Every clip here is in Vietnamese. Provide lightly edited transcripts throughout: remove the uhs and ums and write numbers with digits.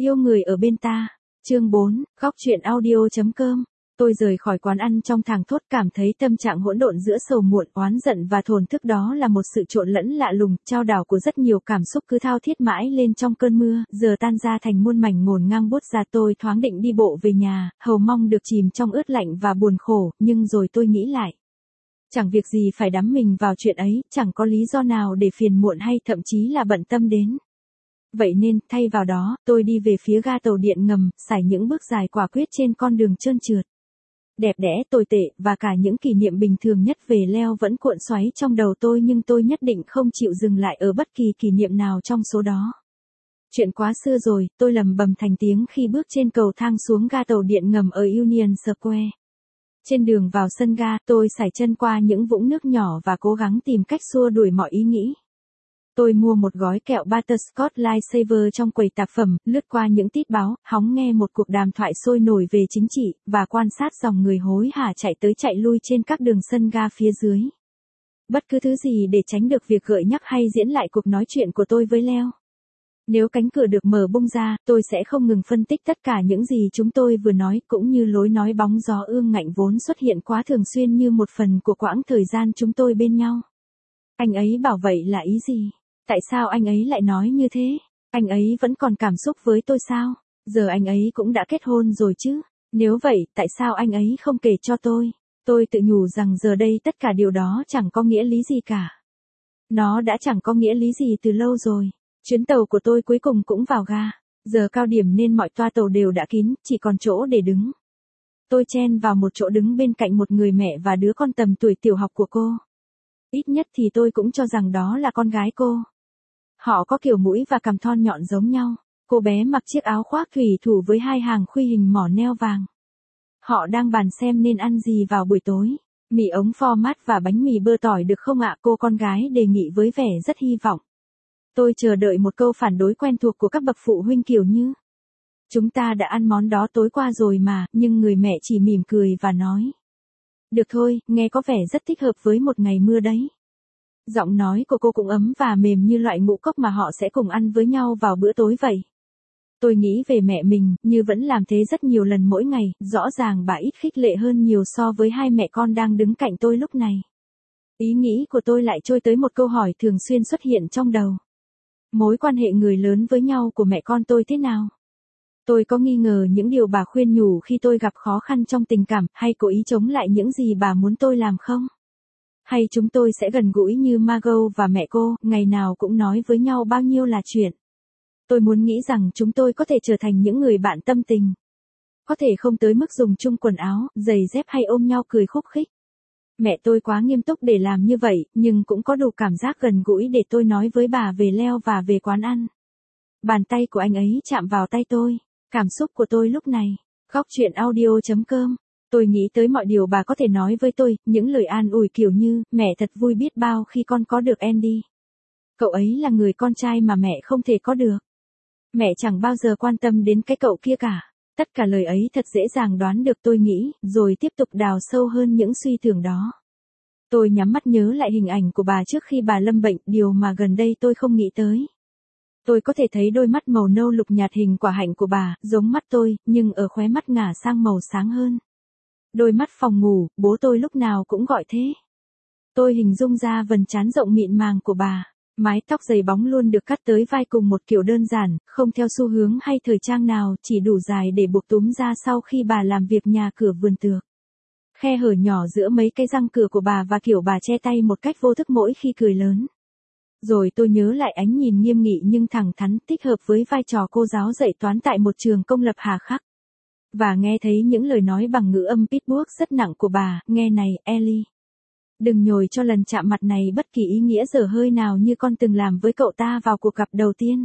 Yêu người ở bên ta. Chương 4, góc truyện audio.com. Tôi rời khỏi quán ăn trong thảng thốt, cảm thấy tâm trạng hỗn độn giữa sầu muộn, oán giận và thổn thức, đó là một sự trộn lẫn lạ lùng, chao đảo của rất nhiều cảm xúc cứ thao thiết mãi lên trong cơn mưa, giờ tan ra thành muôn mảnh ngổn ngang buốt ra. Tôi thoáng định đi bộ về nhà, hầu mong được chìm trong ướt lạnh và buồn khổ, nhưng rồi tôi nghĩ lại. Chẳng việc gì phải đắm mình vào chuyện ấy, chẳng có lý do nào để phiền muộn hay thậm chí là bận tâm đến. Vậy nên, thay vào đó, tôi đi về phía ga tàu điện ngầm, sải những bước dài quả quyết trên con đường trơn trượt. Đẹp đẽ, tồi tệ, và cả những kỷ niệm bình thường nhất về Leo vẫn cuộn xoáy trong đầu tôi, nhưng tôi nhất định không chịu dừng lại ở bất kỳ kỷ niệm nào trong số đó. Chuyện quá xưa rồi, tôi lẩm bẩm thành tiếng khi bước trên cầu thang xuống ga tàu điện ngầm ở Union Square. Trên đường vào sân ga, tôi sải chân qua những vũng nước nhỏ và cố gắng tìm cách xua đuổi mọi ý nghĩ. Tôi mua một gói kẹo Butterscotch Lifesaver trong quầy tạp phẩm, lướt qua những tít báo, hóng nghe một cuộc đàm thoại sôi nổi về chính trị, và quan sát dòng người hối hả chạy tới chạy lui trên các đường sân ga phía dưới. Bất cứ thứ gì để tránh được việc gợi nhắc hay diễn lại cuộc nói chuyện của tôi với Leo. Nếu cánh cửa được mở bung ra, tôi sẽ không ngừng phân tích tất cả những gì chúng tôi vừa nói, cũng như lối nói bóng gió ương ngạnh vốn xuất hiện quá thường xuyên như một phần của quãng thời gian chúng tôi bên nhau. Anh ấy bảo vậy là ý gì? Tại sao anh ấy lại nói như thế? Anh ấy vẫn còn cảm xúc với tôi sao? Giờ anh ấy cũng đã kết hôn rồi chứ? Nếu vậy, tại sao anh ấy không kể cho tôi? Tôi tự nhủ rằng giờ đây tất cả điều đó chẳng có nghĩa lý gì cả. Nó đã chẳng có nghĩa lý gì từ lâu rồi. Chuyến tàu của tôi cuối cùng cũng vào ga. Giờ cao điểm nên mọi toa tàu đều đã kín, chỉ còn chỗ để đứng. Tôi chen vào một chỗ đứng bên cạnh một người mẹ và đứa con tầm tuổi tiểu học của cô. Ít nhất thì tôi cũng cho rằng đó là con gái cô. Họ có kiểu mũi và cằm thon nhọn giống nhau. Cô bé mặc chiếc áo khoác thủy thủ với hai hàng khuy hình mỏ neo vàng. Họ đang bàn xem nên ăn gì vào buổi tối. Mì ống pho mát và bánh mì bơ tỏi được không ạ? Cô con gái đề nghị với vẻ rất hy vọng. Tôi chờ đợi một câu phản đối quen thuộc của các bậc phụ huynh kiểu như: chúng ta đã ăn món đó tối qua rồi mà, nhưng người mẹ chỉ mỉm cười và nói: được thôi, nghe có vẻ rất thích hợp với một ngày mưa đấy. Giọng nói của cô cũng ấm và mềm như loại ngũ cốc mà họ sẽ cùng ăn với nhau vào bữa tối vậy. Tôi nghĩ về mẹ mình, như vẫn làm thế rất nhiều lần mỗi ngày, rõ ràng bà ít khích lệ hơn nhiều so với hai mẹ con đang đứng cạnh tôi lúc này. Ý nghĩ của tôi lại trôi tới một câu hỏi thường xuyên xuất hiện trong đầu. Mối quan hệ người lớn với nhau của mẹ con tôi thế nào? Tôi có nghi ngờ những điều bà khuyên nhủ khi tôi gặp khó khăn trong tình cảm, hay cố ý chống lại những gì bà muốn tôi làm không? Hay chúng tôi sẽ gần gũi như Margot và mẹ cô, ngày nào cũng nói với nhau bao nhiêu là chuyện. Tôi muốn nghĩ rằng chúng tôi có thể trở thành những người bạn tâm tình. Có thể không tới mức dùng chung quần áo, giày dép hay ôm nhau cười khúc khích. Mẹ tôi quá nghiêm túc để làm như vậy, nhưng cũng có đủ cảm giác gần gũi để tôi nói với bà về Leo và về quán ăn. Bàn tay của anh ấy chạm vào tay tôi. Cảm xúc của tôi lúc này. Góc truyện audio.com. Tôi nghĩ tới mọi điều bà có thể nói với tôi, những lời an ủi kiểu như: mẹ thật vui biết bao khi con có được Andy. Cậu ấy là người con trai mà mẹ không thể có được. Mẹ chẳng bao giờ quan tâm đến cái cậu kia cả. Tất cả lời ấy thật dễ dàng đoán được, tôi nghĩ, rồi tiếp tục đào sâu hơn những suy tưởng đó. Tôi nhắm mắt nhớ lại hình ảnh của bà trước khi bà lâm bệnh, điều mà gần đây tôi không nghĩ tới. Tôi có thể thấy đôi mắt màu nâu lục nhạt hình quả hạnh của bà, giống mắt tôi, nhưng ở khóe mắt ngả sang màu sáng hơn. Đôi mắt phòng ngủ, bố tôi lúc nào cũng gọi thế. Tôi hình dung ra vầng trán rộng mịn màng của bà. Mái tóc dày bóng luôn được cắt tới vai cùng một kiểu đơn giản, không theo xu hướng hay thời trang nào, chỉ đủ dài để buộc túm ra sau khi bà làm việc nhà cửa vườn tược. Khe hở nhỏ giữa mấy cái răng cửa của bà và kiểu bà che tay một cách vô thức mỗi khi cười lớn. Rồi tôi nhớ lại ánh nhìn nghiêm nghị nhưng thẳng thắn, thích hợp với vai trò cô giáo dạy toán tại một trường công lập hà khắc. Và nghe thấy những lời nói bằng ngữ âm Pittsburgh rất nặng của bà: nghe này, Ellie. Đừng nhồi cho lần chạm mặt này bất kỳ ý nghĩa dở hơi nào như con từng làm với cậu ta vào cuộc gặp đầu tiên.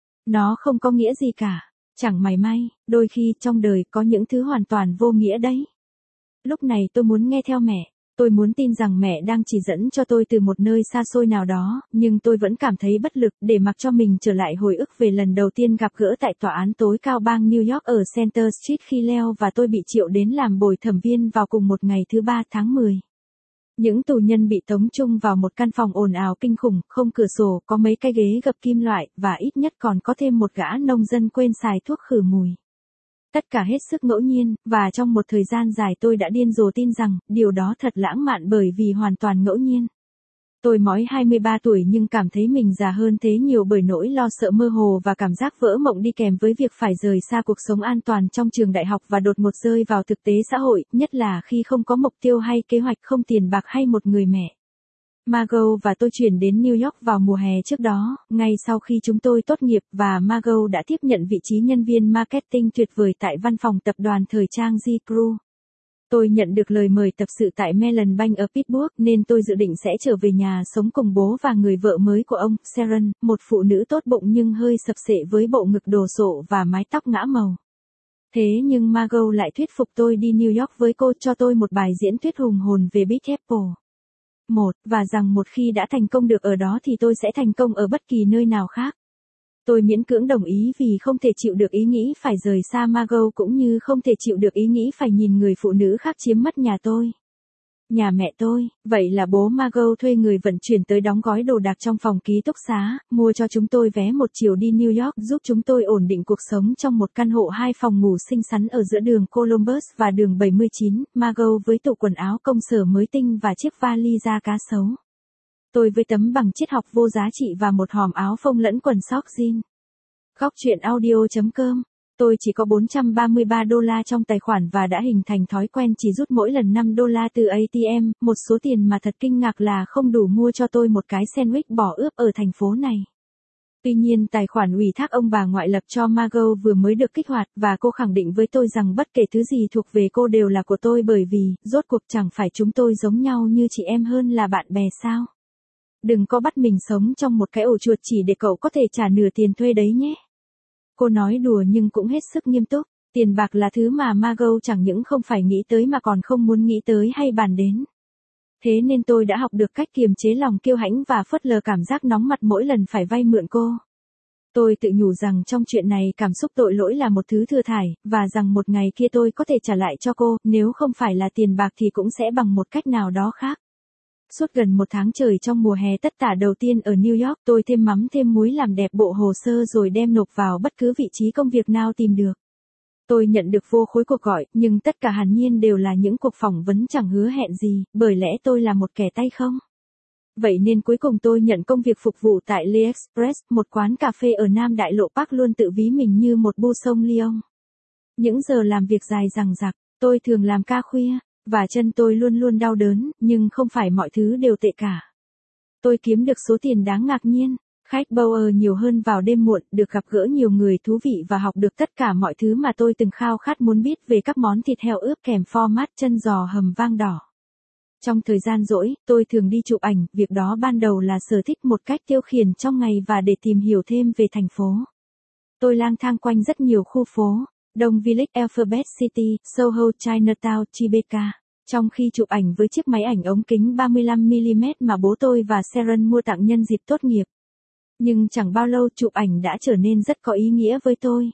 Nó không có nghĩa gì cả. Chẳng mảy may, đôi khi trong đời có những thứ hoàn toàn vô nghĩa đấy. Lúc này tôi muốn nghe theo mẹ. Tôi muốn tin rằng mẹ đang chỉ dẫn cho tôi từ một nơi xa xôi nào đó, nhưng tôi vẫn cảm thấy bất lực để mặc cho mình trở lại hồi ức về lần đầu tiên gặp gỡ tại tòa án tối cao bang New York ở Center Street khi Leo và tôi bị triệu đến làm bồi thẩm viên vào cùng một ngày thứ 3 tháng 10. Những tù nhân bị tống chung vào một căn phòng ồn ào kinh khủng, không cửa sổ, có mấy cái ghế gập kim loại, và ít nhất còn có thêm một gã nông dân quên xài thuốc khử mùi. Tất cả hết sức ngẫu nhiên, và trong một thời gian dài tôi đã điên rồ tin rằng, điều đó thật lãng mạn bởi vì hoàn toàn ngẫu nhiên. Tôi mới 23 tuổi nhưng cảm thấy mình già hơn thế nhiều bởi nỗi lo sợ mơ hồ và cảm giác vỡ mộng đi kèm với việc phải rời xa cuộc sống an toàn trong trường đại học và đột ngột rơi vào thực tế xã hội, nhất là khi không có mục tiêu hay kế hoạch, không tiền bạc hay một người mẹ. Margot và tôi chuyển đến New York vào mùa hè trước đó, ngay sau khi chúng tôi tốt nghiệp, và Margot đã tiếp nhận vị trí nhân viên marketing tuyệt vời tại văn phòng tập đoàn thời trang J.Crew. Tôi nhận được lời mời tập sự tại Mellon Bank ở Pittsburgh nên tôi dự định sẽ trở về nhà sống cùng bố và người vợ mới của ông, Sharon, một phụ nữ tốt bụng nhưng hơi sập sệ với bộ ngực đồ sộ và mái tóc ngã màu. Thế nhưng Margot lại thuyết phục tôi đi New York với cô, cho tôi một bài diễn thuyết hùng hồn về Big Apple. Và rằng một khi đã thành công được ở đó thì tôi sẽ thành công ở bất kỳ nơi nào khác. Tôi miễn cưỡng đồng ý vì không thể chịu được ý nghĩ phải rời xa Margot cũng như không thể chịu được ý nghĩ phải nhìn người phụ nữ khác chiếm mất nhà tôi. Nhà mẹ tôi, vậy là bố Margot thuê người vận chuyển tới đóng gói đồ đạc trong phòng ký túc xá, mua cho chúng tôi vé một chiều đi New York, giúp chúng tôi ổn định cuộc sống trong một căn hộ 2 phòng ngủ xinh xắn ở giữa đường Columbus và đường 79, Margot với tủ quần áo công sở mới tinh và chiếc vali da cá sấu. Tôi với tấm bằng triết học vô giá trị và một hòm áo phông lẫn quần sóc jean. Góc truyện audio.com. Tôi chỉ có $433 trong tài khoản và đã hình thành thói quen chỉ rút mỗi lần $5 từ ATM, một số tiền mà thật kinh ngạc là không đủ mua cho tôi một cái sandwich bò ướp ở thành phố này. Tuy nhiên tài khoản ủy thác ông bà ngoại lập cho Margot vừa mới được kích hoạt và cô khẳng định với tôi rằng bất kể thứ gì thuộc về cô đều là của tôi bởi vì, rốt cuộc chẳng phải chúng tôi giống nhau như chị em hơn là bạn bè sao? Đừng có bắt mình sống trong một cái ổ chuột chỉ để cậu có thể trả nửa tiền thuê đấy nhé. Cô nói đùa nhưng cũng hết sức nghiêm túc. Tiền bạc là thứ mà Margot chẳng những không phải nghĩ tới mà còn không muốn nghĩ tới hay bàn đến. Thế nên tôi đã học được cách kiềm chế lòng kiêu hãnh và phớt lờ cảm giác nóng mặt mỗi lần phải vay mượn cô. Tôi tự nhủ rằng trong chuyện này cảm xúc tội lỗi là một thứ thừa thải, và rằng một ngày kia tôi có thể trả lại cho cô, nếu không phải là tiền bạc thì cũng sẽ bằng một cách nào đó khác. Suốt gần một tháng trời trong mùa hè tất tả đầu tiên ở New York, tôi thêm mắm thêm muối làm đẹp bộ hồ sơ rồi đem nộp vào bất cứ vị trí công việc nào tìm được. Tôi nhận được vô khối cuộc gọi, nhưng tất cả hẳn nhiên đều là những cuộc phỏng vấn chẳng hứa hẹn gì, bởi lẽ tôi là một kẻ tay không. Vậy nên cuối cùng tôi nhận công việc phục vụ tại Le Express, một quán cà phê ở Nam Đại Lộ Park, luôn tự ví mình như một bu sông Lyon. Những giờ làm việc dài dằng dặc, tôi thường làm ca khuya, và chân tôi luôn luôn đau đớn, nhưng không phải mọi thứ đều tệ cả. Tôi kiếm được số tiền đáng ngạc nhiên, khách Bauer nhiều hơn vào đêm muộn, được gặp gỡ nhiều người thú vị và học được tất cả mọi thứ mà tôi từng khao khát muốn biết về các món thịt heo ướp kèm format chân giò hầm vang đỏ. Trong thời gian rỗi, tôi thường đi chụp ảnh, việc đó ban đầu là sở thích một cách tiêu khiển trong ngày và để tìm hiểu thêm về thành phố. Tôi lang thang quanh rất nhiều khu phố, Đông Village, Alphabet City, Soho, Chinatown, Tribeca. Trong khi chụp ảnh với chiếc máy ảnh ống kính 35mm mà bố tôi và Sharon mua tặng nhân dịp tốt nghiệp. Nhưng chẳng bao lâu chụp ảnh đã trở nên rất có ý nghĩa với tôi.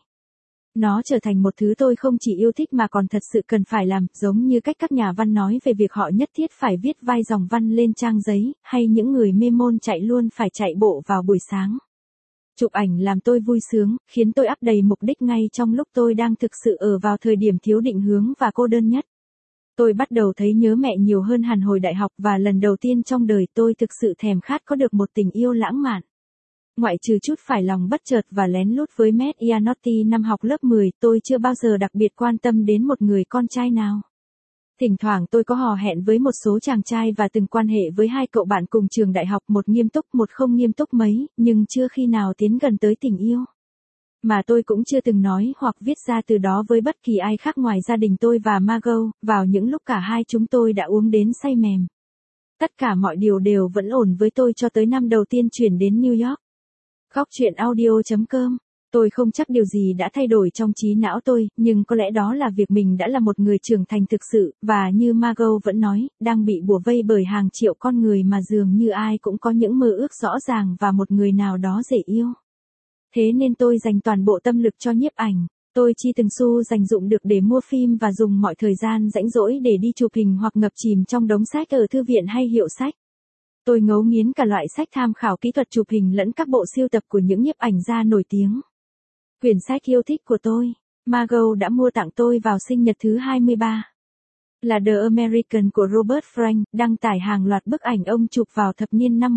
Nó trở thành một thứ tôi không chỉ yêu thích mà còn thật sự cần phải làm, giống như cách các nhà văn nói về việc họ nhất thiết phải viết vài dòng văn lên trang giấy, hay những người mê môn chạy luôn phải chạy bộ vào buổi sáng. Chụp ảnh làm tôi vui sướng, khiến tôi ắp đầy mục đích ngay trong lúc tôi đang thực sự ở vào thời điểm thiếu định hướng và cô đơn nhất. Tôi bắt đầu thấy nhớ mẹ nhiều hơn hẳn hồi đại học và lần đầu tiên trong đời tôi thực sự thèm khát có được một tình yêu lãng mạn. Ngoại trừ chút phải lòng bất chợt và lén lút với Matt Ianotti năm học lớp 10, tôi chưa bao giờ đặc biệt quan tâm đến một người con trai nào. Thỉnh thoảng tôi có hò hẹn với một số chàng trai và từng quan hệ với 2 cậu bạn cùng trường đại học, một nghiêm túc một không nghiêm túc mấy, nhưng chưa khi nào tiến gần tới tình yêu. Mà tôi cũng chưa từng nói hoặc viết ra từ đó với bất kỳ ai khác ngoài gia đình tôi và Margot, vào những lúc cả hai chúng tôi đã uống đến say mềm. Tất cả mọi điều đều vẫn ổn với tôi cho tới năm đầu tiên chuyển đến New York. Góc truyện audio.com. Tôi không chắc điều gì đã thay đổi trong trí não tôi, nhưng có lẽ đó là việc mình đã là một người trưởng thành thực sự, và như Margot vẫn nói, đang bị bủa vây bởi hàng triệu con người mà dường như ai cũng có những mơ ước rõ ràng và một người nào đó dễ yêu. Thế nên tôi dành toàn bộ tâm lực cho nhiếp ảnh. Tôi chi từng xu dành dụm được để mua phim và dùng mọi thời gian rảnh rỗi để đi chụp hình hoặc ngập chìm trong đống sách ở thư viện hay hiệu sách. Tôi ngấu nghiến cả loại sách tham khảo kỹ thuật chụp hình lẫn các bộ sưu tập của những nhiếp ảnh gia nổi tiếng. Quyển sách yêu thích của tôi, Margot đã mua tặng tôi vào sinh nhật thứ 23. Là The American của Robert Frank, đăng tải hàng loạt bức ảnh ông chụp vào thập niên năm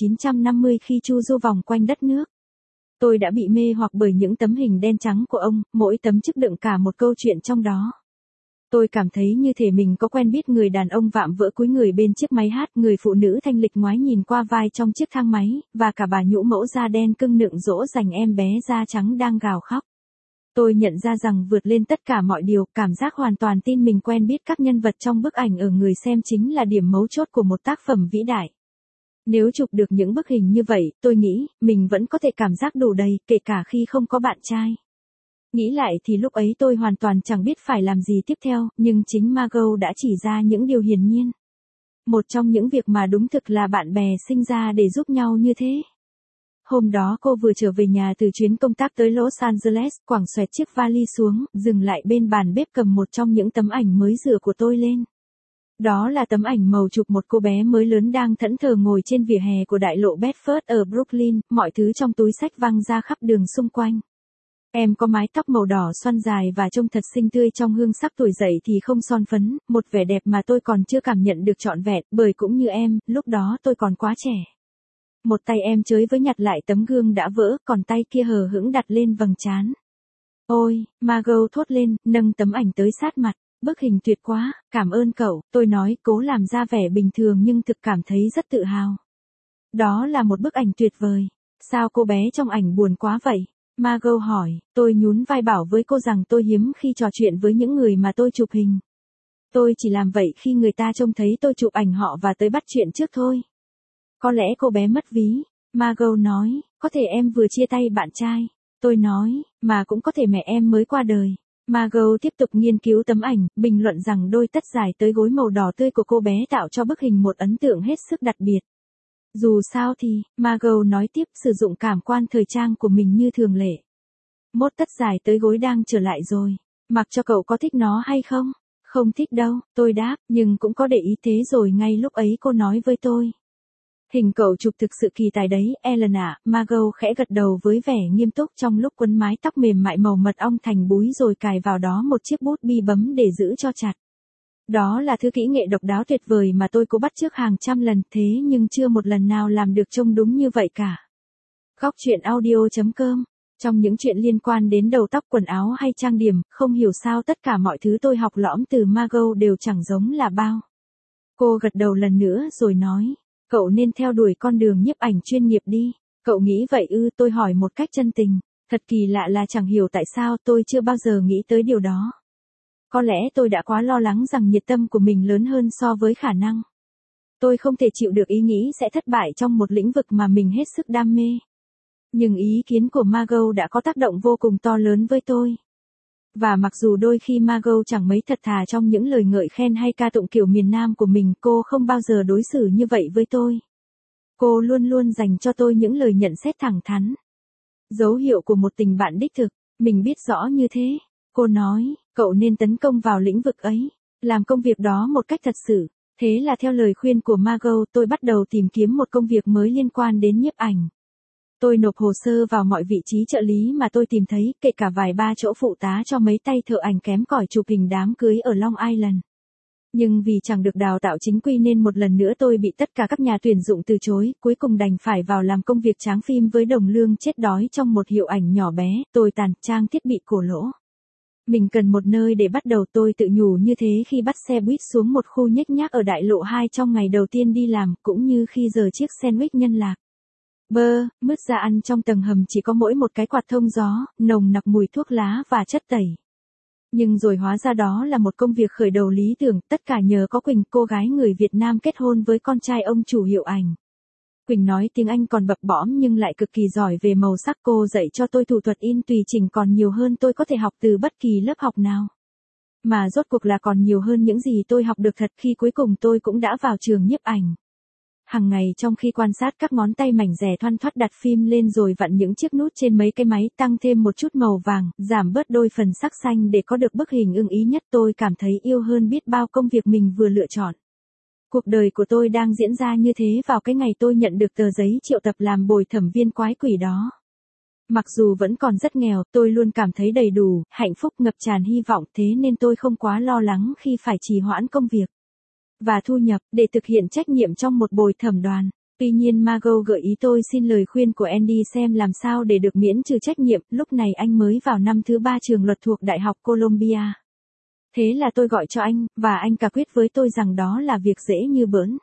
1950 khi chu du vòng quanh đất nước. Tôi đã bị mê hoặc bởi những tấm hình đen trắng của ông, mỗi tấm chứa đựng cả một câu chuyện trong đó. Tôi cảm thấy như thể mình có quen biết người đàn ông vạm vỡ cúi người bên chiếc máy hát, người phụ nữ thanh lịch ngoái nhìn qua vai trong chiếc thang máy, và cả bà nhũ mẫu da đen cưng nựng dỗ dành em bé da trắng đang gào khóc. Tôi nhận ra rằng vượt lên tất cả mọi điều, cảm giác hoàn toàn tin mình quen biết các nhân vật trong bức ảnh ở người xem chính là điểm mấu chốt của một tác phẩm vĩ đại. Nếu chụp được những bức hình như vậy, tôi nghĩ, mình vẫn có thể cảm giác đủ đầy, kể cả khi không có bạn trai. Nghĩ lại thì lúc ấy tôi hoàn toàn chẳng biết phải làm gì tiếp theo, nhưng chính Margot đã chỉ ra những điều hiển nhiên. Một trong những việc mà đúng thực là bạn bè sinh ra để giúp nhau như thế. Hôm đó cô vừa trở về nhà từ chuyến công tác tới Los Angeles, quẳng xoẹt chiếc vali xuống, dừng lại bên bàn bếp cầm một trong những tấm ảnh mới rửa của tôi lên. Đó là tấm ảnh màu chụp một cô bé mới lớn đang thẫn thờ ngồi trên vỉa hè của đại lộ Bedford ở Brooklyn, mọi thứ trong túi xách văng ra khắp đường xung quanh. Em có mái tóc màu đỏ xoăn dài và trông thật xinh tươi trong hương sắc tuổi dậy thì không son phấn, một vẻ đẹp mà tôi còn chưa cảm nhận được trọn vẹn, bởi cũng như em, lúc đó tôi còn quá trẻ. Một tay em chới với nhặt lại tấm gương đã vỡ, còn tay kia hờ hững đặt lên vầng trán. Ôi, Margot thốt lên, nâng tấm ảnh tới sát mặt. Bức hình tuyệt quá, cảm ơn cậu, tôi nói, cố làm ra vẻ bình thường nhưng thực cảm thấy rất tự hào. Đó là một bức ảnh tuyệt vời. Sao cô bé trong ảnh buồn quá vậy? Margot hỏi, tôi nhún vai bảo với cô rằng tôi hiếm khi trò chuyện với những người mà tôi chụp hình. Tôi chỉ làm vậy khi người ta trông thấy tôi chụp ảnh họ và tới bắt chuyện trước thôi. Có lẽ cô bé mất ví. Margot nói, có thể em vừa chia tay bạn trai. Tôi nói, mà cũng có thể mẹ em mới qua đời. Margot tiếp tục nghiên cứu tấm ảnh, bình luận rằng đôi tất dài tới gối màu đỏ tươi của cô bé tạo cho bức hình một ấn tượng hết sức đặc biệt. Dù sao thì, Margot nói tiếp, sử dụng cảm quan thời trang của mình như thường lệ. Mốt tất dài tới gối đang trở lại rồi. Mặc cho cậu có thích nó hay không? Không thích đâu, tôi đáp, nhưng cũng có để ý thế rồi ngay lúc ấy cô nói với tôi. Hình cậu chụp thực sự kỳ tài đấy, Ellen ạ, Margot khẽ gật đầu với vẻ nghiêm túc trong lúc quấn mái tóc mềm mại màu mật ong thành búi rồi cài vào đó một chiếc bút bi bấm để giữ cho chặt. Đó là thứ kỹ nghệ độc đáo tuyệt vời mà tôi cố bắt chước hàng trăm lần thế nhưng chưa một lần nào làm được trông đúng như vậy cả. Góc chuyện audio.com. Trong những chuyện liên quan đến đầu tóc quần áo hay trang điểm, không hiểu sao tất cả mọi thứ tôi học lõm từ Margot đều chẳng giống là bao. Cô gật đầu lần nữa rồi nói. Cậu nên theo đuổi con đường nhiếp ảnh chuyên nghiệp đi. Cậu nghĩ vậy ư? Tôi hỏi một cách chân tình. Thật kỳ lạ là chẳng hiểu tại sao tôi chưa bao giờ nghĩ tới điều đó. Có lẽ tôi đã quá lo lắng rằng nhiệt tâm của mình lớn hơn so với khả năng. Tôi không thể chịu được ý nghĩ sẽ thất bại trong một lĩnh vực mà mình hết sức đam mê. Nhưng ý kiến của Margot đã có tác động vô cùng to lớn với tôi. Và mặc dù đôi khi Margot chẳng mấy thật thà trong những lời ngợi khen hay ca tụng kiểu miền Nam của mình, cô không bao giờ đối xử như vậy với tôi. Cô luôn luôn dành cho tôi những lời nhận xét thẳng thắn. Dấu hiệu của một tình bạn đích thực, mình biết rõ như thế. Cô nói, cậu nên tấn công vào lĩnh vực ấy, làm công việc đó một cách thật sự. Thế là theo lời khuyên của Margot, tôi bắt đầu tìm kiếm một công việc mới liên quan đến nhiếp ảnh. Tôi nộp hồ sơ vào mọi vị trí trợ lý mà tôi tìm thấy, kể cả vài ba chỗ phụ tá cho mấy tay thợ ảnh kém cỏi chụp hình đám cưới ở Long Island. Nhưng vì chẳng được đào tạo chính quy nên một lần nữa tôi bị tất cả các nhà tuyển dụng từ chối, cuối cùng đành phải vào làm công việc tráng phim với đồng lương chết đói trong một hiệu ảnh nhỏ bé, tồi tàn, trang thiết bị cổ lỗ. Mình cần một nơi để bắt đầu, tôi tự nhủ như thế khi bắt xe buýt xuống một khu nhếch nhác ở đại lộ 2 trong ngày đầu tiên đi làm, cũng như khi giờ chiếc sandwich nhân lạc. Mứt ra ăn trong tầng hầm chỉ có mỗi một cái quạt thông gió, nồng nặc mùi thuốc lá và chất tẩy. Nhưng rồi hóa ra đó là một công việc khởi đầu lý tưởng, tất cả nhờ có Quỳnh, cô gái người Việt Nam kết hôn với con trai ông chủ hiệu ảnh. Quỳnh nói tiếng Anh còn bập bõm nhưng lại cực kỳ giỏi về màu sắc, cô dạy cho tôi thủ thuật in tùy chỉnh còn nhiều hơn tôi có thể học từ bất kỳ lớp học nào. Mà rốt cuộc là còn nhiều hơn những gì tôi học được thật khi cuối cùng tôi cũng đã vào trường nhiếp ảnh. Hằng ngày trong khi quan sát các ngón tay mảnh dẻ thoăn thoắt đặt phim lên rồi vặn những chiếc nút trên mấy cái máy tăng thêm một chút màu vàng, giảm bớt đôi phần sắc xanh để có được bức hình ưng ý nhất, tôi cảm thấy yêu hơn biết bao công việc mình vừa lựa chọn. Cuộc đời của tôi đang diễn ra như thế vào cái ngày tôi nhận được tờ giấy triệu tập làm bồi thẩm viên quái quỷ đó. Mặc dù vẫn còn rất nghèo, tôi luôn cảm thấy đầy đủ, hạnh phúc ngập tràn hy vọng, thế nên tôi không quá lo lắng khi phải trì hoãn công việc và thu nhập để thực hiện trách nhiệm trong một bồi thẩm đoàn. Tuy nhiên Margot gợi ý tôi xin lời khuyên của Andy xem làm sao để được miễn trừ trách nhiệm, lúc này anh mới vào năm thứ 3 trường luật thuộc Đại học Columbia. Thế là tôi gọi cho anh, và anh cả quyết với tôi rằng đó là việc dễ như bỡn.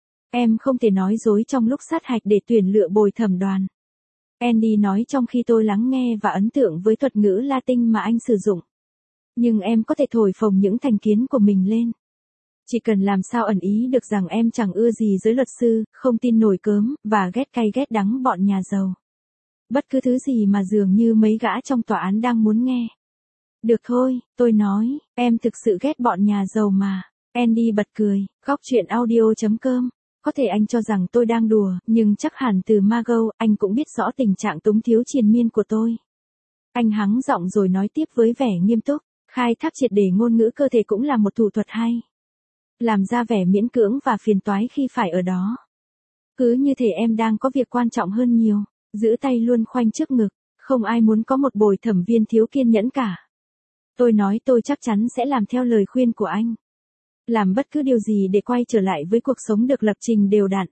Em không thể nói dối trong lúc sát hạch để tuyển lựa bồi thẩm đoàn. Andy nói trong khi tôi lắng nghe và ấn tượng với thuật ngữ Latin mà anh sử dụng. Nhưng em có thể thổi phồng những thành kiến của mình lên. Chỉ cần làm sao ẩn ý được rằng em chẳng ưa gì giới luật sư, không tin nổi cớm, và ghét cay ghét đắng bọn nhà giàu. Bất cứ thứ gì mà dường như mấy gã trong tòa án đang muốn nghe. Được thôi, tôi nói, em thực sự ghét bọn nhà giàu mà. Andy bật cười, góc chuyện audio.com. Có thể anh cho rằng tôi đang đùa, nhưng chắc hẳn từ Margot, anh cũng biết rõ tình trạng túng thiếu triền miên của tôi. Anh hắng giọng rồi nói tiếp với vẻ nghiêm túc, khai thác triệt để ngôn ngữ cơ thể cũng là một thủ thuật hay. Làm ra vẻ miễn cưỡng và phiền toái khi phải ở đó. Cứ như thể em đang có việc quan trọng hơn nhiều, giữ tay luôn khoanh trước ngực, không ai muốn có một bồi thẩm viên thiếu kiên nhẫn cả. Tôi nói tôi chắc chắn sẽ làm theo lời khuyên của anh. Làm bất cứ điều gì để quay trở lại với cuộc sống được lập trình đều đặn.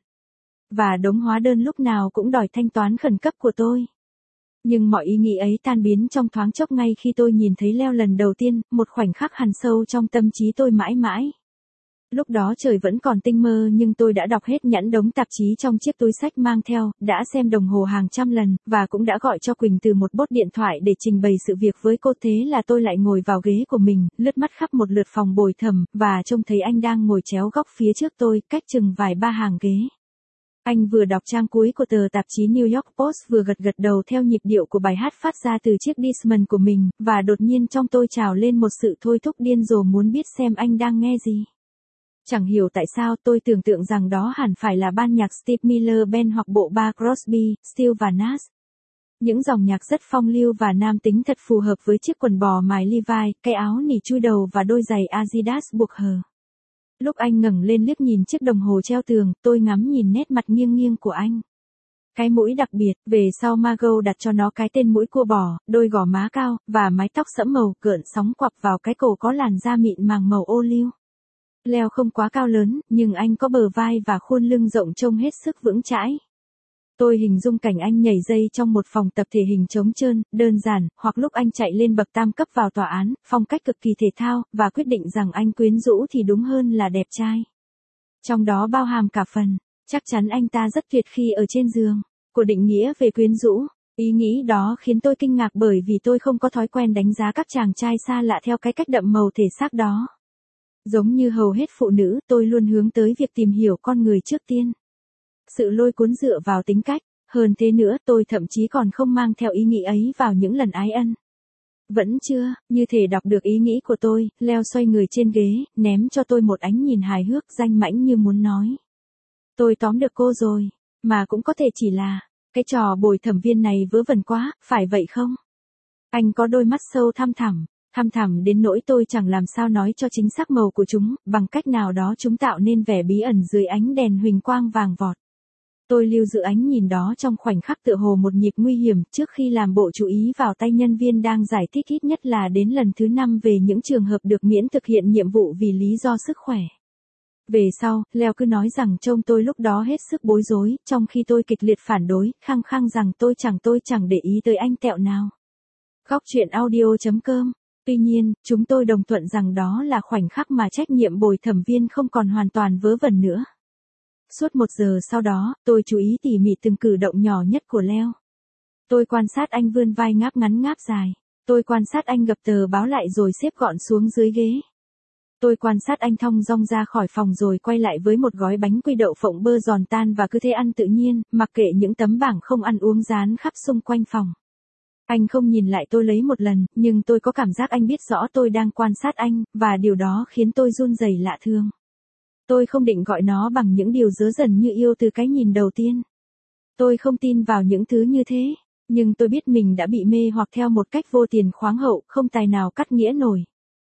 Và đống hóa đơn lúc nào cũng đòi thanh toán khẩn cấp của tôi. Nhưng mọi ý nghĩ ấy tan biến trong thoáng chốc ngay khi tôi nhìn thấy Leo lần đầu tiên, một khoảnh khắc hằn sâu trong tâm trí tôi mãi mãi. Lúc đó trời vẫn còn tinh mơ nhưng tôi đã đọc hết nhãn đống tạp chí trong chiếc túi xách mang theo, đã xem đồng hồ hàng trăm lần, và cũng đã gọi cho Quỳnh từ một bốt điện thoại để trình bày sự việc với cô. Thế là tôi lại ngồi vào ghế của mình, lướt mắt khắp một lượt phòng bồi thẩm, và trông thấy anh đang ngồi chéo góc phía trước tôi, cách chừng vài ba hàng ghế. Anh vừa đọc trang cuối của tờ tạp chí New York Post vừa gật gật đầu theo nhịp điệu của bài hát phát ra từ chiếc Discman của mình, và đột nhiên trong tôi trào lên một sự thôi thúc điên rồ muốn biết xem anh đang nghe gì. Chẳng hiểu tại sao tôi tưởng tượng rằng đó hẳn phải là ban nhạc Steve Miller Band hoặc bộ ba Crosby, Stills và Nash. Những dòng nhạc rất phong lưu và nam tính thật phù hợp với chiếc quần bò mài Levi, cái áo nỉ chui đầu và đôi giày Adidas buộc hở. Lúc anh ngẩng lên liếc nhìn chiếc đồng hồ treo tường, tôi ngắm nhìn nét mặt nghiêng nghiêng của anh. Cái mũi đặc biệt, về sau Margot đặt cho nó cái tên mũi cua bò, đôi gò má cao, và mái tóc sẫm màu gợn sóng quặp vào cái cổ có làn da mịn màng màu ô liu. Leo không quá cao lớn, nhưng anh có bờ vai và khuôn lưng rộng trông hết sức vững chãi. Tôi hình dung cảnh anh nhảy dây trong một phòng tập thể hình trống trơn, đơn giản, hoặc lúc anh chạy lên bậc tam cấp vào tòa án, phong cách cực kỳ thể thao, và quyết định rằng anh quyến rũ thì đúng hơn là đẹp trai. Trong đó bao hàm cả phần, chắc chắn anh ta rất tuyệt khi ở trên giường, của định nghĩa về quyến rũ. Ý nghĩ đó khiến tôi kinh ngạc bởi vì tôi không có thói quen đánh giá các chàng trai xa lạ theo cái cách đậm màu thể xác đó. Giống như hầu hết phụ nữ, tôi luôn hướng tới việc tìm hiểu con người trước tiên. Sự lôi cuốn dựa vào tính cách, hơn thế nữa tôi thậm chí còn không mang theo ý nghĩ ấy vào những lần ái ân. Vẫn chưa, như thể đọc được ý nghĩ của tôi, Leo xoay người trên ghế, ném cho tôi một ánh nhìn hài hước danh mãnh như muốn nói. Tôi tóm được cô rồi, mà cũng có thể chỉ là, cái trò bồi thẩm viên này vớ vẩn quá, phải vậy không? Anh có đôi mắt sâu thăm thẳm đến nỗi tôi chẳng làm sao nói cho chính xác màu của chúng, bằng cách nào đó chúng tạo nên vẻ bí ẩn dưới ánh đèn huỳnh quang vàng vọt. Tôi lưu giữ ánh nhìn đó trong khoảnh khắc tựa hồ một nhịp nguy hiểm trước khi làm bộ chú ý vào tay nhân viên đang giải thích ít nhất là đến lần thứ 5 về những trường hợp được miễn thực hiện nhiệm vụ vì lý do sức khỏe. Về sau, Leo cứ nói rằng trông tôi lúc đó hết sức bối rối, trong khi tôi kịch liệt phản đối, khăng khăng rằng tôi chẳng để ý tới anh tẹo nào. Góc chuyện audio.com. Tuy nhiên, chúng tôi đồng thuận rằng đó là khoảnh khắc mà trách nhiệm bồi thẩm viên không còn hoàn toàn vớ vẩn nữa. Suốt 1 giờ sau đó, tôi chú ý tỉ mỉ từng cử động nhỏ nhất của Leo. Tôi quan sát anh vươn vai ngáp ngắn ngáp dài. Tôi quan sát anh gập tờ báo lại rồi xếp gọn xuống dưới ghế. Tôi quan sát anh thong dong ra khỏi phòng rồi quay lại với một gói bánh quy đậu phộng bơ giòn tan và cứ thế ăn tự nhiên, mặc kệ những tấm bảng không ăn uống dán khắp xung quanh phòng. Anh không nhìn lại tôi lấy một lần, nhưng tôi có cảm giác anh biết rõ tôi đang quan sát anh, và điều đó khiến tôi run rẩy lạ thường. Tôi không định gọi nó bằng những điều dớ dẩn như yêu từ cái nhìn đầu tiên. Tôi không tin vào những thứ như thế, nhưng tôi biết mình đã bị mê hoặc theo một cách vô tiền khoáng hậu, không tài nào cắt nghĩa nổi.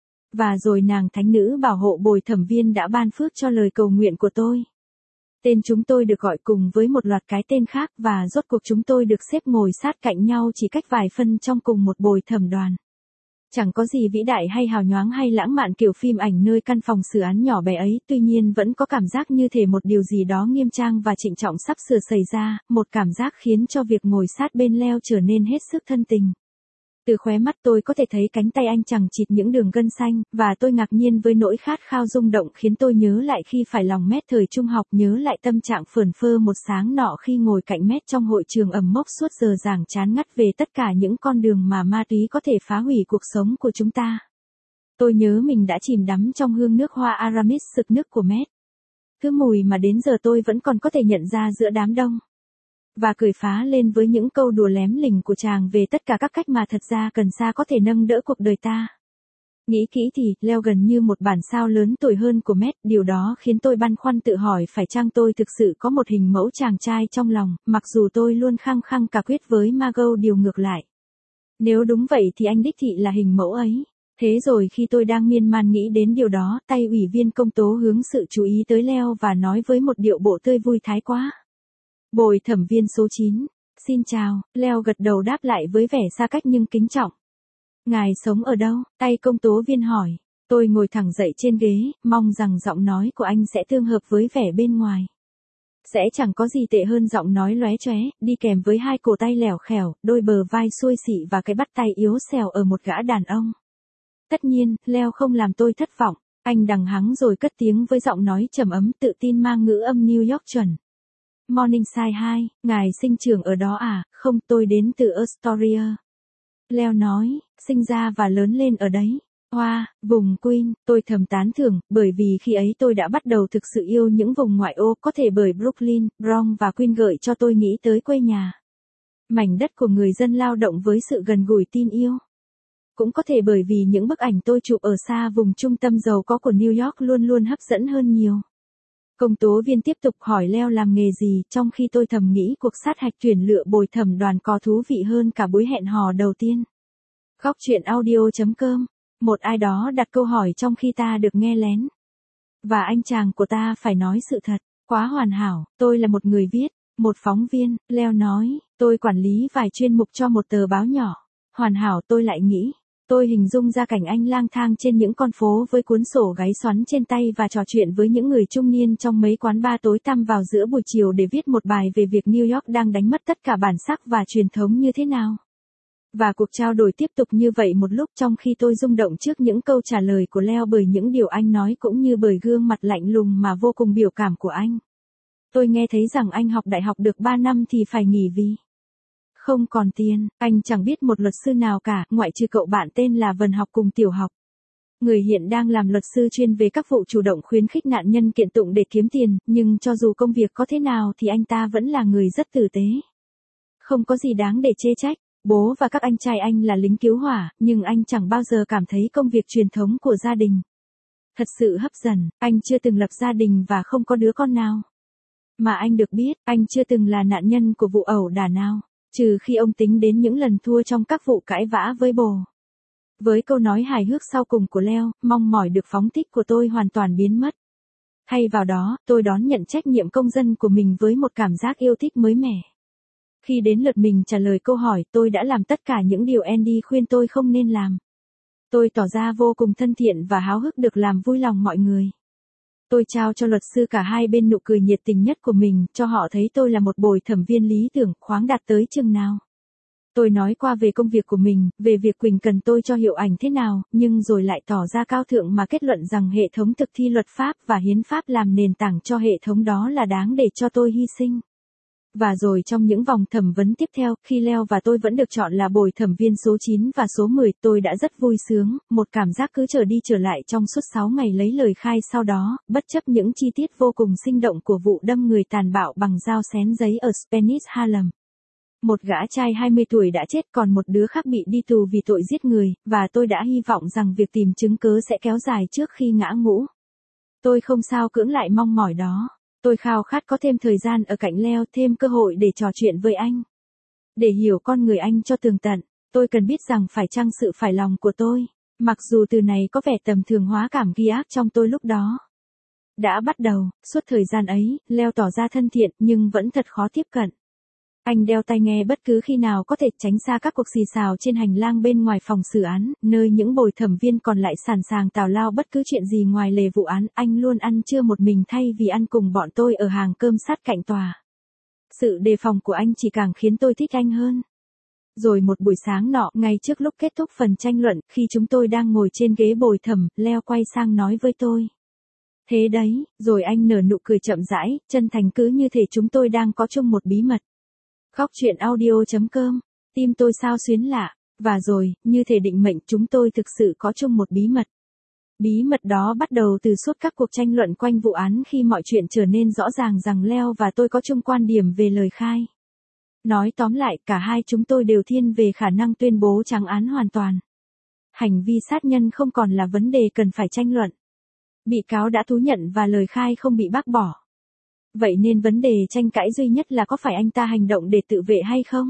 Và rồi nàng thánh nữ bảo hộ bồi thẩm viên đã ban phước cho lời cầu nguyện của tôi. Tên chúng tôi được gọi cùng với một loạt cái tên khác và rốt cuộc chúng tôi được xếp ngồi sát cạnh nhau chỉ cách vài phân trong cùng một bồi thẩm đoàn. Chẳng có gì vĩ đại hay hào nhoáng hay lãng mạn kiểu phim ảnh nơi căn phòng xử án nhỏ bé ấy, tuy nhiên vẫn có cảm giác như thể một điều gì đó nghiêm trang và trịnh trọng sắp sửa xảy ra, một cảm giác khiến cho việc ngồi sát bên Leo trở nên hết sức thân tình. Từ khóe mắt tôi có thể thấy cánh tay anh chằng chịt những đường gân xanh, và tôi ngạc nhiên với nỗi khát khao rung động khiến tôi nhớ lại khi phải lòng mét thời trung học, nhớ lại tâm trạng phởn phơ một sáng nọ khi ngồi cạnh mét trong hội trường ẩm mốc suốt giờ giảng chán ngắt về tất cả những con đường mà ma túy có thể phá hủy cuộc sống của chúng ta. Tôi nhớ mình đã chìm đắm trong hương nước hoa Aramis sực nức của mét. Thứ mùi mà đến giờ tôi vẫn còn có thể nhận ra giữa đám đông. Và cười phá lên với những câu đùa lém lỉnh của chàng về tất cả các cách mà thật ra cần sa có thể nâng đỡ cuộc đời ta. Nghĩ kỹ thì, Leo gần như một bản sao lớn tuổi hơn của Matt, điều đó khiến tôi băn khoăn tự hỏi phải chăng tôi thực sự có một hình mẫu chàng trai trong lòng, mặc dù tôi luôn khăng khăng cả quyết với Margot điều ngược lại. Nếu đúng vậy thì anh đích thị là hình mẫu ấy. Thế rồi khi tôi đang miên man nghĩ đến điều đó, tay ủy viên công tố hướng sự chú ý tới Leo và nói với một điệu bộ tươi vui thái quá. Bồi thẩm viên số 9. Xin chào, Leo gật đầu đáp lại với vẻ xa cách nhưng kính trọng. Ngài sống ở đâu? Tay công tố viên hỏi. Tôi ngồi thẳng dậy trên ghế, mong rằng giọng nói của anh sẽ tương hợp với vẻ bên ngoài. Sẽ chẳng có gì tệ hơn giọng nói lóe chóe, đi kèm với hai cổ tay lẻo khẻo, đôi bờ vai xuôi xị và cái bắt tay yếu xèo ở một gã đàn ông. Tất nhiên, Leo không làm tôi thất vọng. Anh đằng hắng rồi cất tiếng với giọng nói trầm ấm tự tin mang ngữ âm New York chuẩn. Morningside 2, ngài sinh trưởng ở đó à? Không, tôi đến từ Astoria. Leo nói, sinh ra và lớn lên ở đấy. Hoa, vùng Queen, tôi thầm tán thưởng, bởi vì khi ấy tôi đã bắt đầu thực sự yêu những vùng ngoại ô, có thể bởi Brooklyn, Bronx và Queen gợi cho tôi nghĩ tới quê nhà. Mảnh đất của người dân lao động với sự gần gũi tin yêu. Cũng có thể bởi vì những bức ảnh tôi chụp ở xa vùng trung tâm giàu có của New York luôn luôn hấp dẫn hơn nhiều. Công tố viên tiếp tục hỏi Leo làm nghề gì, trong khi tôi thầm nghĩ cuộc sát hạch tuyển lựa bồi thẩm đoàn có thú vị hơn cả buổi hẹn hò đầu tiên. Góc truyện audio.com. Một ai đó đặt câu hỏi trong khi ta được nghe lén. Và anh chàng của ta phải nói sự thật. Quá hoàn hảo, tôi là một người viết, một phóng viên, Leo nói, tôi quản lý vài chuyên mục cho một tờ báo nhỏ. Hoàn hảo, tôi lại nghĩ. Tôi hình dung ra cảnh anh lang thang trên những con phố với cuốn sổ gáy xoắn trên tay và trò chuyện với những người trung niên trong mấy quán bar tối tăm vào giữa buổi chiều để viết một bài về việc New York đang đánh mất tất cả bản sắc và truyền thống như thế nào. Và cuộc trao đổi tiếp tục như vậy một lúc trong khi tôi rung động trước những câu trả lời của Leo bởi những điều anh nói cũng như bởi gương mặt lạnh lùng mà vô cùng biểu cảm của anh. Tôi nghe thấy rằng anh học đại học được 3 năm thì phải nghỉ vì không còn tiền. Anh chẳng biết một luật sư nào cả, ngoại trừ cậu bạn tên là Vân học cùng tiểu học. Người hiện đang làm luật sư chuyên về các vụ chủ động khuyến khích nạn nhân kiện tụng để kiếm tiền, nhưng cho dù công việc có thế nào thì anh ta vẫn là người rất tử tế. Không có gì đáng để chê trách. Bố và các anh trai anh là lính cứu hỏa, nhưng anh chẳng bao giờ cảm thấy công việc truyền thống của gia đình thật sự hấp dẫn. Anh chưa từng lập gia đình và không có đứa con nào. Mà anh được biết, anh chưa từng là nạn nhân của vụ ẩu đả nào. Trừ khi ông tính đến những lần thua trong các vụ cãi vã với bồ. Với câu nói hài hước sau cùng của Leo, mong mỏi được phóng thích của tôi hoàn toàn biến mất. Thay vào đó, tôi đón nhận trách nhiệm công dân của mình với một cảm giác yêu thích mới mẻ. Khi đến lượt mình trả lời câu hỏi, tôi đã làm tất cả những điều Andy khuyên tôi không nên làm. Tôi tỏ ra vô cùng thân thiện và háo hức được làm vui lòng mọi người. Tôi trao cho luật sư cả hai bên nụ cười nhiệt tình nhất của mình, cho họ thấy tôi là một bồi thẩm viên lý tưởng, khoáng đạt tới chừng nào. Tôi nói qua về công việc của mình, về việc Quỳnh cần tôi cho hiệu ảnh thế nào, nhưng rồi lại tỏ ra cao thượng mà kết luận rằng hệ thống thực thi luật pháp và hiến pháp làm nền tảng cho hệ thống đó là đáng để cho tôi hy sinh. Và rồi trong những vòng thẩm vấn tiếp theo, khi Leo và tôi vẫn được chọn là bồi thẩm viên số 9 và số 10, tôi đã rất vui sướng, một cảm giác cứ trở đi trở lại trong suốt 6 ngày lấy lời khai sau đó, bất chấp những chi tiết vô cùng sinh động của vụ đâm người tàn bạo bằng dao xén giấy ở Spanish Harlem. Một gã trai 20 tuổi đã chết, còn một đứa khác bị đi tù vì tội giết người, và tôi đã hy vọng rằng việc tìm chứng cớ sẽ kéo dài trước khi ngã ngũ. Tôi không sao cưỡng lại mong mỏi đó. Tôi khao khát có thêm thời gian ở cạnh Leo, thêm cơ hội để trò chuyện với anh. Để hiểu con người anh cho tường tận, tôi cần biết rằng phải chăng sự phải lòng của tôi, mặc dù từ này có vẻ tầm thường hóa cảm ghi ác trong tôi lúc đó. Đã bắt đầu, suốt thời gian ấy, Leo tỏ ra thân thiện nhưng vẫn thật khó tiếp cận. Anh đeo tai nghe bất cứ khi nào có thể, tránh xa các cuộc xì xào trên hành lang bên ngoài phòng xử án, nơi những bồi thẩm viên còn lại sẵn sàng tào lao bất cứ chuyện gì ngoài lề vụ án. Anh luôn ăn trưa một mình thay vì ăn cùng bọn tôi ở hàng cơm sát cạnh tòa. Sự đề phòng của anh chỉ càng khiến tôi thích anh hơn. Rồi một buổi sáng nọ, ngay trước lúc kết thúc phần tranh luận, khi chúng tôi đang ngồi trên ghế bồi thẩm, Leo quay sang nói với tôi. Thế đấy, rồi anh nở nụ cười chậm rãi, chân thành, cứ như thể chúng tôi đang có chung một bí mật. Góc chuyện audio.com, tim tôi xao xuyến lạ, và rồi, như thể định mệnh, chúng tôi thực sự có chung một bí mật. Bí mật đó bắt đầu từ suốt các cuộc tranh luận quanh vụ án, khi mọi chuyện trở nên rõ ràng rằng Leo và tôi có chung quan điểm về lời khai. Nói tóm lại, cả hai chúng tôi đều thiên về khả năng tuyên bố trắng án hoàn toàn. Hành vi sát nhân không còn là vấn đề cần phải tranh luận. Bị cáo đã thú nhận và lời khai không bị bác bỏ. Vậy nên vấn đề tranh cãi duy nhất là có phải anh ta hành động để tự vệ hay không?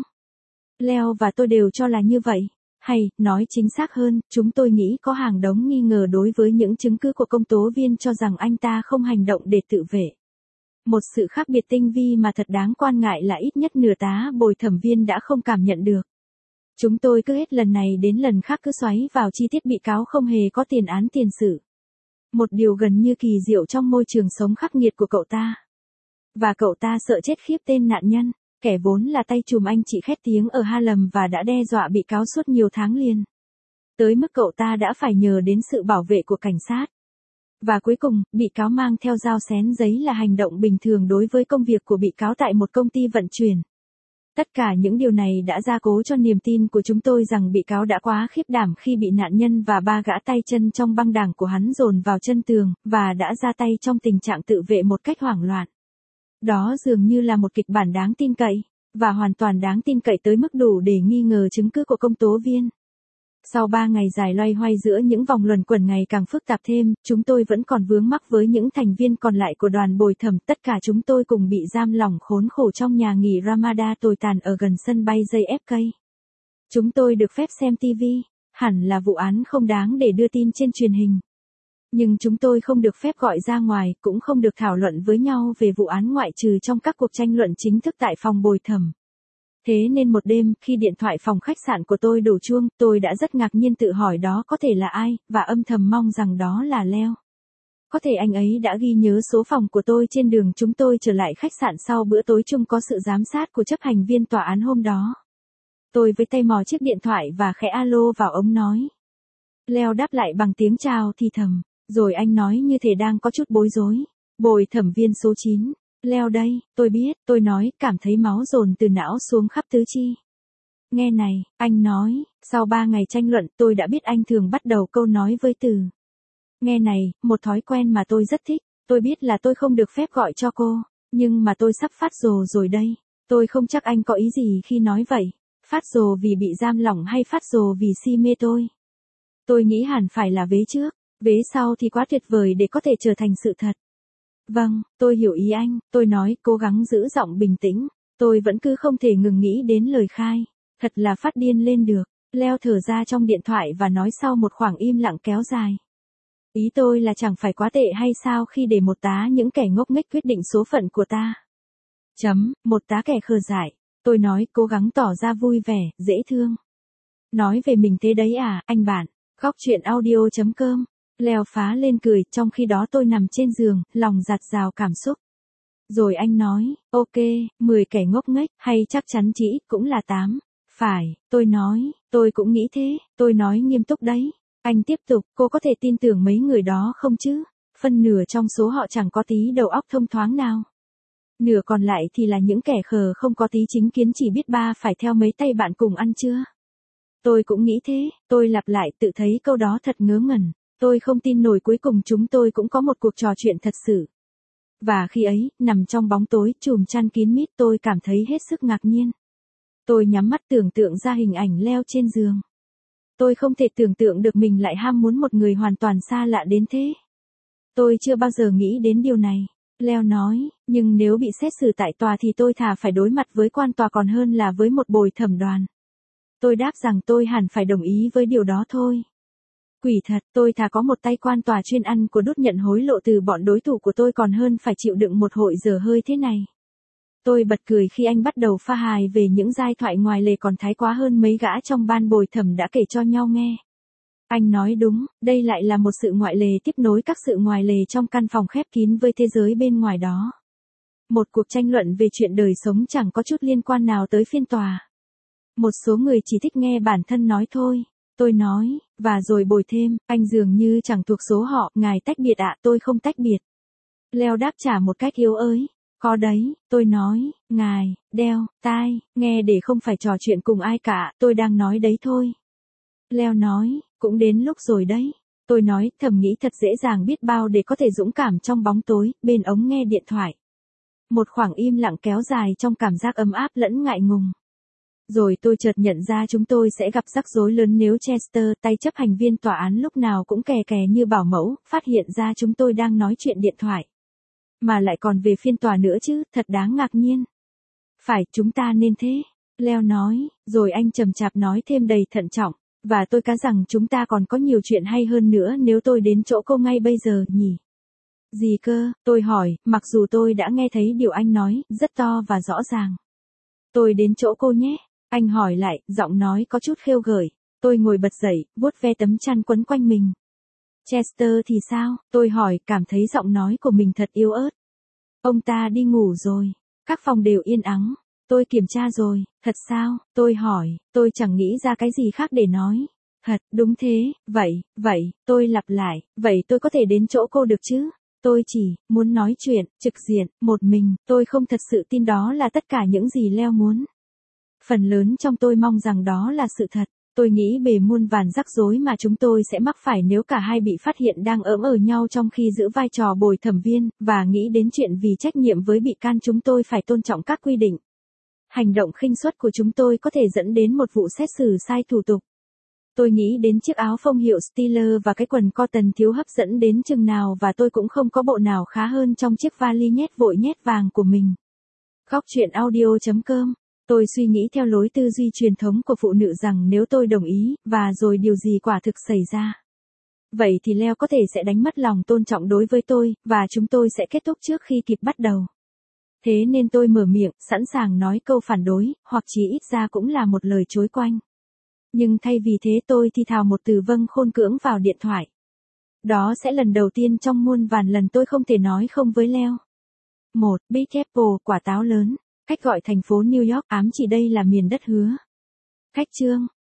Leo và tôi đều cho là như vậy. Hay, nói chính xác hơn, chúng tôi nghĩ có hàng đống nghi ngờ đối với những chứng cứ của công tố viên cho rằng anh ta không hành động để tự vệ. Một sự khác biệt tinh vi mà thật đáng quan ngại là ít nhất nửa tá bồi thẩm viên đã không cảm nhận được. Chúng tôi cứ hết lần này đến lần khác cứ xoáy vào chi tiết bị cáo không hề có tiền án tiền sử. Một điều gần như kỳ diệu trong môi trường sống khắc nghiệt của cậu ta. Và cậu ta sợ chết khiếp tên nạn nhân, kẻ vốn là tay trùm anh chị khét tiếng ở Harlem và đã đe dọa bị cáo suốt nhiều tháng liền. Tới mức cậu ta đã phải nhờ đến sự bảo vệ của cảnh sát. Và cuối cùng, bị cáo mang theo dao xén giấy là hành động bình thường đối với công việc của bị cáo tại một công ty vận chuyển. Tất cả những điều này đã gia cố cho niềm tin của chúng tôi rằng bị cáo đã quá khiếp đảm khi bị nạn nhân và ba gã tay chân trong băng đảng của hắn dồn vào chân tường, và đã ra tay trong tình trạng tự vệ một cách hoảng loạn. Đó dường như là một kịch bản đáng tin cậy, và hoàn toàn đáng tin cậy tới mức đủ để nghi ngờ chứng cứ của công tố viên. Sau 3 ngày dài loay hoay giữa những vòng luẩn quẩn ngày càng phức tạp thêm, chúng tôi vẫn còn vướng mắc với những thành viên còn lại của đoàn bồi thẩm. Tất cả chúng tôi cùng bị giam lỏng khốn khổ trong nhà nghỉ Ramada tồi tàn ở gần sân bay JFK. Chúng tôi được phép xem TV, hẳn là vụ án không đáng để đưa tin trên truyền hình. Nhưng chúng tôi không được phép gọi ra ngoài, cũng không được thảo luận với nhau về vụ án ngoại trừ trong các cuộc tranh luận chính thức tại phòng bồi thẩm. Thế nên một đêm, khi điện thoại phòng khách sạn của tôi đổ chuông, tôi đã rất ngạc nhiên tự hỏi đó có thể là ai, và âm thầm mong rằng đó là Leo. Có thể anh ấy đã ghi nhớ số phòng của tôi trên đường chúng tôi trở lại khách sạn sau bữa tối chung có sự giám sát của chấp hành viên tòa án hôm đó. Tôi với tay mò chiếc điện thoại và khẽ alo vào ống nói. Leo đáp lại bằng tiếng chào thì thầm, rồi anh nói như thể đang có chút bối rối. Bồi thẩm viên số 9. Leo đây, tôi biết, tôi nói, cảm thấy máu dồn từ não xuống khắp tứ chi. Nghe này, anh nói, sau 3 ngày tranh luận tôi đã biết anh thường bắt đầu câu nói với từ. Nghe này, một thói quen mà tôi rất thích, tôi biết là tôi không được phép gọi cho cô, nhưng mà tôi sắp phát rồ rồi đây. Tôi không chắc anh có ý gì khi nói vậy, phát rồ vì bị giam lỏng hay phát rồ vì si mê tôi. Tôi nghĩ hẳn phải là vế trước, vế sau thì quá tuyệt vời để có thể trở thành sự thật. Vâng, tôi hiểu ý anh, tôi nói, cố gắng giữ giọng bình tĩnh. Tôi vẫn cứ không thể ngừng nghĩ đến lời khai. Thật là phát điên lên được. Leo thở ra trong điện thoại và nói sau một khoảng im lặng kéo dài. Ý tôi là chẳng phải quá tệ hay sao khi để một tá những kẻ ngốc nghếch quyết định số phận của ta. Một tá kẻ khờ dại. Tôi nói, cố gắng tỏ ra vui vẻ, dễ thương. Nói về mình thế đấy à, anh bạn. Góc chuyện audio.com. Leo phá lên cười, trong khi đó tôi nằm trên giường, lòng dạt dào cảm xúc. Rồi anh nói, ok, 10 kẻ ngốc nghếch, hay chắc chắn chỉ ít cũng là 8. Phải, tôi nói, tôi cũng nghĩ thế, tôi nói nghiêm túc đấy. Anh tiếp tục, cô có thể tin tưởng mấy người đó không chứ? Phân nửa trong số họ chẳng có tí đầu óc thông thoáng nào. Nửa còn lại thì là những kẻ khờ không có tí chính kiến, chỉ biết ba phải theo mấy tay bạn cùng ăn chưa? Tôi cũng nghĩ thế, tôi lặp lại tự thấy câu đó thật ngớ ngẩn. Tôi không tin nổi cuối cùng chúng tôi cũng có một cuộc trò chuyện thật sự. Và khi ấy, nằm trong bóng tối, chùm chăn kín mít, tôi cảm thấy hết sức ngạc nhiên. Tôi nhắm mắt tưởng tượng ra hình ảnh Leo trên giường. Tôi không thể tưởng tượng được mình lại ham muốn một người hoàn toàn xa lạ đến thế. Tôi chưa bao giờ nghĩ đến điều này. Leo nói, nhưng nếu bị xét xử tại tòa thì tôi thà phải đối mặt với quan tòa còn hơn là với một bồi thẩm đoàn. Tôi đáp rằng tôi hẳn phải đồng ý với điều đó thôi. Quỷ thật, tôi thà có một tay quan tòa chuyên ăn của đút nhận hối lộ từ bọn đối thủ của tôi còn hơn phải chịu đựng một hội dở hơi thế này. Tôi bật cười khi anh bắt đầu pha hài về những giai thoại ngoài lề còn thái quá hơn mấy gã trong ban bồi thẩm đã kể cho nhau nghe. Anh nói đúng, đây lại là một sự ngoại lề tiếp nối các sự ngoài lề trong căn phòng khép kín với thế giới bên ngoài đó. Một cuộc tranh luận về chuyện đời sống chẳng có chút liên quan nào tới phiên tòa. Một số người chỉ thích nghe bản thân nói thôi. Tôi nói, và rồi bồi thêm, anh dường như chẳng thuộc số họ, ngài tách biệt ạ, tôi không tách biệt. Leo đáp trả một cách yếu ớt. Có đấy, tôi nói, ngài, đeo, tai, nghe để không phải trò chuyện cùng ai cả, tôi đang nói đấy thôi. Leo nói, cũng đến lúc rồi đấy. Tôi nói, thầm nghĩ thật dễ dàng biết bao để có thể dũng cảm trong bóng tối, bên ống nghe điện thoại. Một khoảng im lặng kéo dài trong cảm giác ấm áp lẫn ngại ngùng. Rồi tôi chợt nhận ra chúng tôi sẽ gặp rắc rối lớn nếu Chester, tay chấp hành viên tòa án lúc nào cũng kè kè như bảo mẫu, phát hiện ra chúng tôi đang nói chuyện điện thoại. Mà lại còn về phiên tòa nữa chứ, thật đáng ngạc nhiên. Phải, chúng ta nên thế. Leo nói, rồi anh chậm chạp nói thêm đầy thận trọng. Và tôi cá rằng chúng ta còn có nhiều chuyện hay hơn nữa nếu tôi đến chỗ cô ngay bây giờ, nhỉ? Gì cơ, tôi hỏi, mặc dù tôi đã nghe thấy điều anh nói, rất to và rõ ràng. Tôi đến chỗ cô nhé. Anh hỏi lại, giọng nói có chút khêu gợi. Tôi ngồi bật dậy, vuốt ve tấm chăn quấn quanh mình. Chester thì sao? Tôi hỏi, cảm thấy giọng nói của mình thật yếu ớt. Ông ta đi ngủ rồi. Các phòng đều yên ắng. Tôi kiểm tra rồi. Thật sao? Tôi hỏi, tôi chẳng nghĩ ra cái gì khác để nói. Thật, đúng thế, vậy, tôi lặp lại, vậy tôi có thể đến chỗ cô được chứ? Tôi chỉ muốn nói chuyện, trực diện, một mình, tôi không thật sự tin đó là tất cả những gì Leo muốn. Phần lớn trong tôi mong rằng đó là sự thật. Tôi nghĩ bề muôn vàn rắc rối mà chúng tôi sẽ mắc phải nếu cả hai bị phát hiện đang ỡm ở nhau trong khi giữ vai trò bồi thẩm viên, và nghĩ đến chuyện vì trách nhiệm với bị can chúng tôi phải tôn trọng các quy định. Hành động khinh suất của chúng tôi có thể dẫn đến một vụ xét xử sai thủ tục. Tôi nghĩ đến chiếc áo phông hiệu Steeler và cái quần cotton thiếu hấp dẫn đến chừng nào và tôi cũng không có bộ nào khá hơn trong chiếc vali nhét vội nhét vàng của mình. Góc truyện audio.com. Tôi suy nghĩ theo lối tư duy truyền thống của phụ nữ rằng nếu tôi đồng ý, và rồi điều gì quả thực xảy ra. Vậy thì Leo có thể sẽ đánh mất lòng tôn trọng đối với tôi, và chúng tôi sẽ kết thúc trước khi kịp bắt đầu. Thế nên tôi mở miệng, sẵn sàng nói câu phản đối, hoặc chỉ ít ra cũng là một lời chối quanh. Nhưng thay vì thế tôi thì thào một từ vâng khôn cưỡng vào điện thoại. Đó sẽ lần đầu tiên trong muôn vàn lần tôi không thể nói không với Leo. 1. Big Apple, quả táo lớn. Cách gọi thành phố New York ám chỉ đây là miền đất hứa. Cách chương.